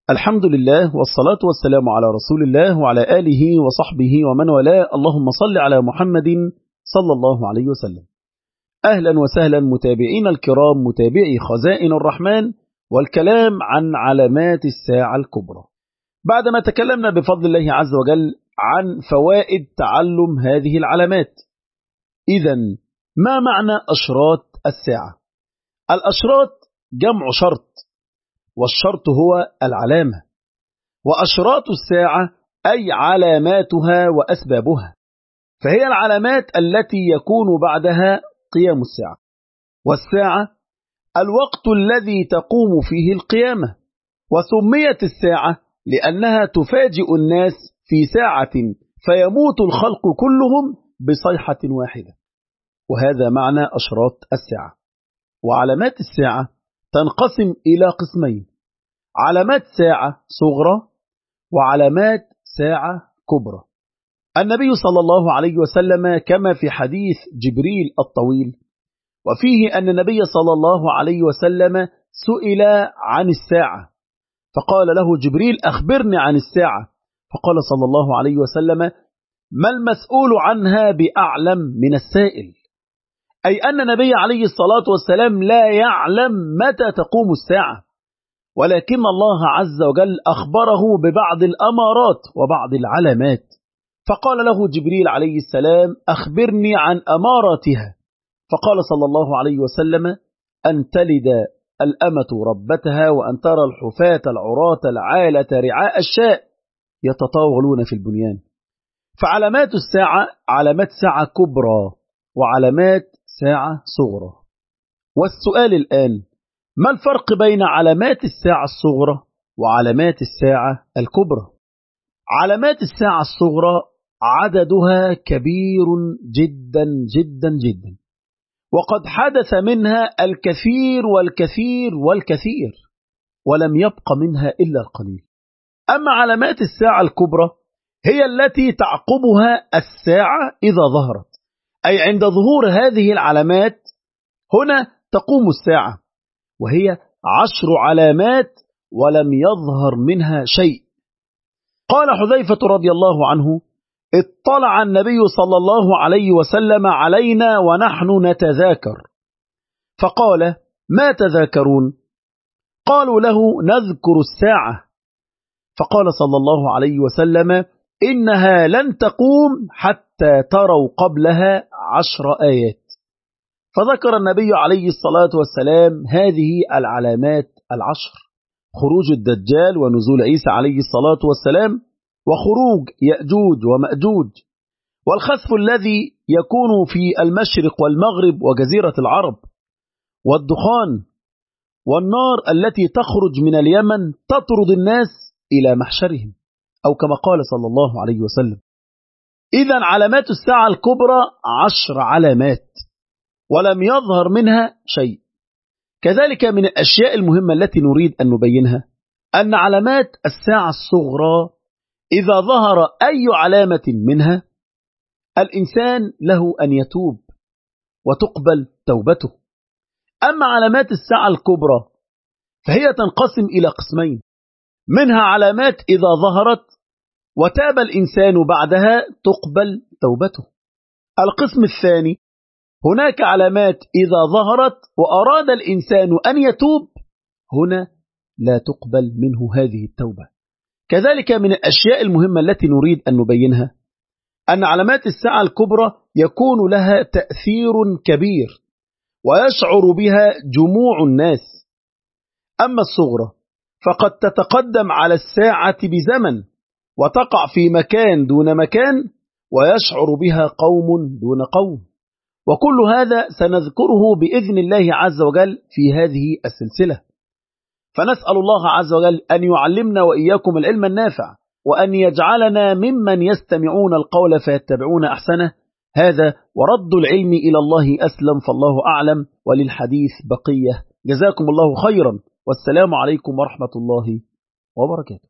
الحمد لله والصلاة والسلام على رسول الله وعلى آله وصحبه ومن والاه. اللهم صل على محمد صلى الله عليه وسلم. أهلا وسهلا متابعين الكرام، متابعي خزائن الرحمن والكلام عن علامات الساعة الكبرى. بعدما تكلمنا بفضل الله عز وجل عن فوائد تعلم هذه العلامات، إذن ما معنى أشراط الساعة؟ الأشراط جمع شرط، والشرط هو العلامة، وأشراط الساعة أي علاماتها وأسبابها، فهي العلامات التي يكون بعدها قيام الساعة. والساعة الوقت الذي تقوم فيه القيامة، وسميت الساعة لأنها تفاجئ الناس في ساعة فيموت الخلق كلهم بصيحة واحدة، وهذا معنى أشراط الساعة. وعلامات الساعة تنقسم إلى قسمين: علامات ساعة صغرى وعلامات ساعة كبرى. النبي صلى الله عليه وسلم كما في حديث جبريل الطويل، وفيه أن النبي صلى الله عليه وسلم سئل عن الساعة فقال له جبريل: أخبرني عن الساعة. فقال صلى الله عليه وسلم: ما المسؤول عنها بأعلم من السائل، أي أن النبي عليه الصلاة والسلام لا يعلم متى تقوم الساعة، ولكن الله عز وجل أخبره ببعض الأمارات وبعض العلامات. فقال له جبريل عليه السلام: أخبرني عن أماراتها. فقال صلى الله عليه وسلم: أن تلد الأمة ربتها، وأن ترى الحفاة العراة العالة رعاء الشاء يتطاولون في البنيان. فعلامات الساعة علامات ساعة كبرى وعلامات ساعة صغرى. والسؤال الآن: ما الفرق بين علامات الساعة الصغرى وعلامات الساعة الكبرى؟ علامات الساعة الصغرى عددها كبير جدا جدا جدا، وقد حدث منها الكثير والكثير والكثير، ولم يبق منها إلا القليل. أما علامات الساعة الكبرى هي التي تعقبها الساعة إذا ظهرت، أي عند ظهور هذه العلامات هنا تقوم الساعة، وهي 10 علامات ولم يظهر منها شيء. قال حذيفة رضي الله عنه: اطلع النبي صلى الله عليه وسلم علينا ونحن نتذاكر، فقال: ما تذاكرون؟ قالوا له: نذكر الساعة. فقال صلى الله عليه وسلم: إنها لن تقوم حتى تروا قبلها 10 آيات. فذكر النبي عليه الصلاة والسلام هذه العلامات 10: خروج الدجال، ونزول عيسى عليه الصلاة والسلام، وخروج يأجوج ومأجوج، والخسف الذي يكون في المشرق والمغرب وجزيرة العرب، والدخان، والنار التي تخرج من اليمن تطرد الناس إلى محشرهم، أو كما قال صلى الله عليه وسلم. إذن علامات الساعة الكبرى 10 علامات ولم يظهر منها شيء. كذلك من الأشياء المهمة التي نريد أن نبينها أن علامات الساعة الصغرى إذا ظهر أي علامة منها الإنسان له أن يتوب وتقبل توبته. أما علامات الساعة الكبرى فهي تنقسم إلى قسمين: منها علامات إذا ظهرت وتاب الإنسان بعدها تقبل توبته. القسم الثاني: هناك علامات إذا ظهرت وأراد الإنسان أن يتوب، هنا لا تقبل منه هذه التوبة. كذلك من الأشياء المهمة التي نريد أن نبينها أن علامات الساعة الكبرى يكون لها تأثير كبير ويشعر بها جموع الناس. أما الصغرى فقد تتقدم على الساعة بزمن وتقع في مكان دون مكان ويشعر بها قوم دون قوم، وكل هذا سنذكره بإذن الله عز وجل في هذه السلسلة. فنسأل الله عز وجل أن يعلمنا وإياكم العلم النافع، وأن يجعلنا ممن يستمعون القول فيتبعون أحسنه. هذا ورد العلم إلى الله أسلم، فالله أعلم، وللحديث بقية. جزاكم الله خيرا، والسلام عليكم ورحمة الله وبركاته.